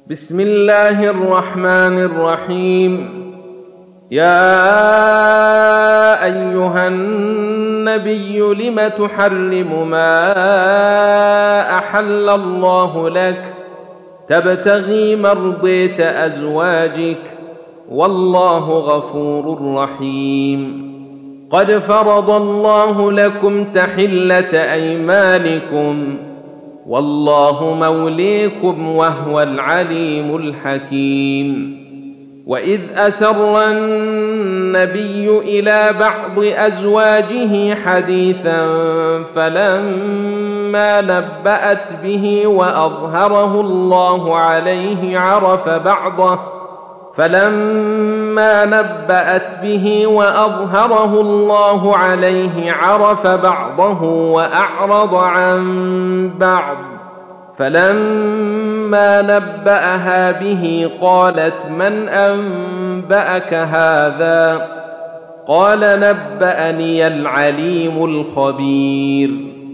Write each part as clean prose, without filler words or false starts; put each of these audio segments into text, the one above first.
بسم الله الرحمن الرحيم. يا أيها النبي لم تحرم ما أحل الله لك تبتغي مرضية أزواجك والله غفور رحيم. قد فرض الله لكم تحلة أيمانكم والله موليكم وهو العليم الحكيم. وإذ أسر النبي إلى بعض أزواجه حديثا فلما نبأت به وأظهره الله عليه عرف بعضه وأعرض عن بعض. فلما نبأها به قالت من أنبأك هذا؟ قال نبأني العليم الخبير.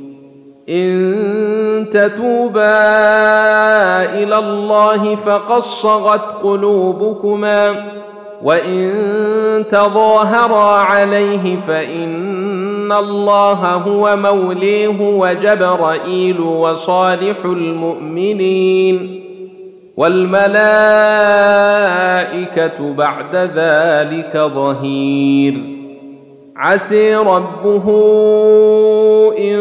إن تتوبا إلى الله فقد صغت قلوبكما وإن تظاهرا عليه فإن الله هو موليه وجبرائيل وصالح المؤمنين والملائكة بعد ذلك ظهير. عسى ربه إن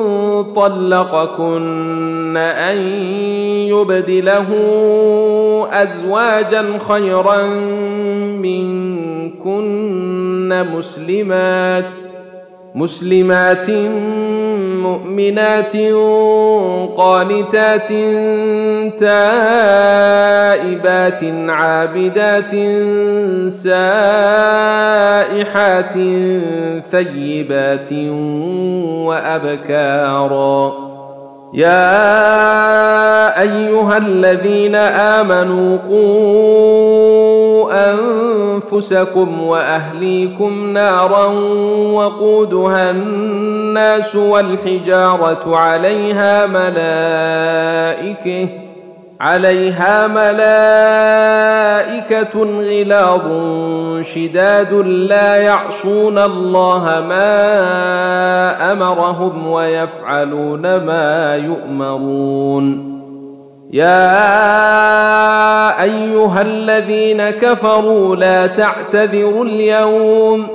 طلقكن أن يبدله أزواجا خيرا منكن مسلمات مؤمنات قانتات تائبات عابدات سائحات ثيبات وأبكارا. يا أيها الذين آمنوا قوا أنفسكم وأهليكم نارا وقودها الناس والحجارة عليها ملائكة غلاظ شداد لا يعصون الله ما أمرهم ويفعلون ما يؤمرون. يا أيها الذين كفروا لا تعتذروا اليوم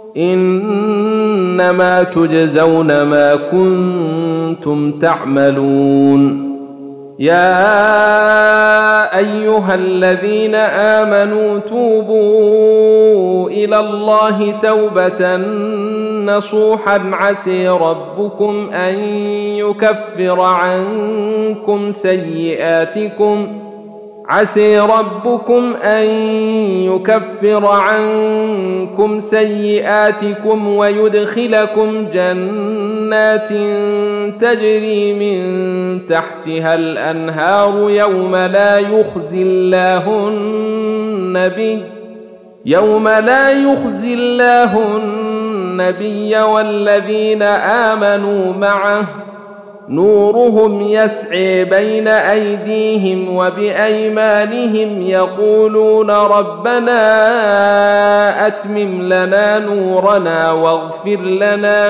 إنما تجزون ما كنتم تعملون. يا أيها الذين آمنوا توبوا إلى الله توبة نصوحا عسى ربكم أن يكفر عنكم سيئاتكم ويدخلكم جنات تجري من تحتها الأنهار يوم لا يخزي الله النبي والذين آمنوا معه نورهم يسعي بين أيديهم وبأيمانهم يقولون ربنا أتمم لنا نورنا واغفر لنا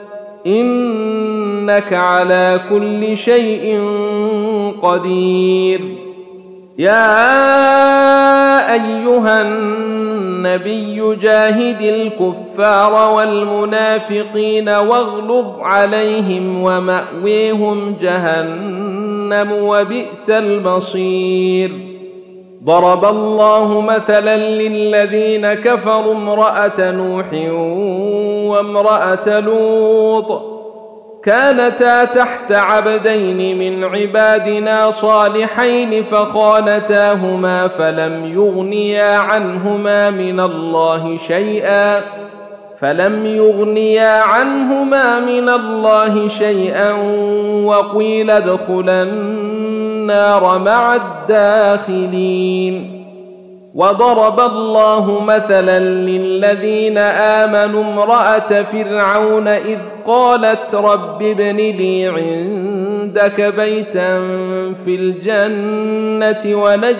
إنك على كل شيء قدير. يا أيها النبي جاهد الكفار والمنافقين واغلظ عليهم ومأويهم جهنم وبئس المصير. ضرب الله مثلا للذين كفروا امرأة نوح وامرأة لوط كانتا تحت عبدين من عبادنا صالحين فخانتاهما فلم يغنيا عنهما من الله شيئا وقيل ادخلا النار مع الداخلين. وضرب الله مثلا للذين آمنوا امرأة فرعون إذ قالت رب ابن لي عندك بيتا في الجنة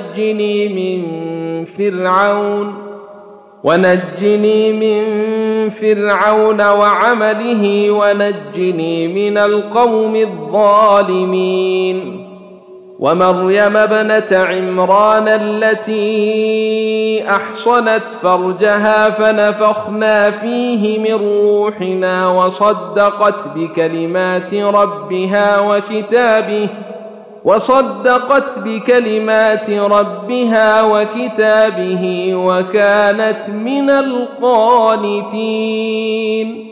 ونجني من فرعون وعمله ونجني من القوم الظالمين ومريم ابنة عمران التي أحصنت فرجها فنفخنا فيه من روحنا وصدقت بكلمات ربها وكتابه وكانت من القانتين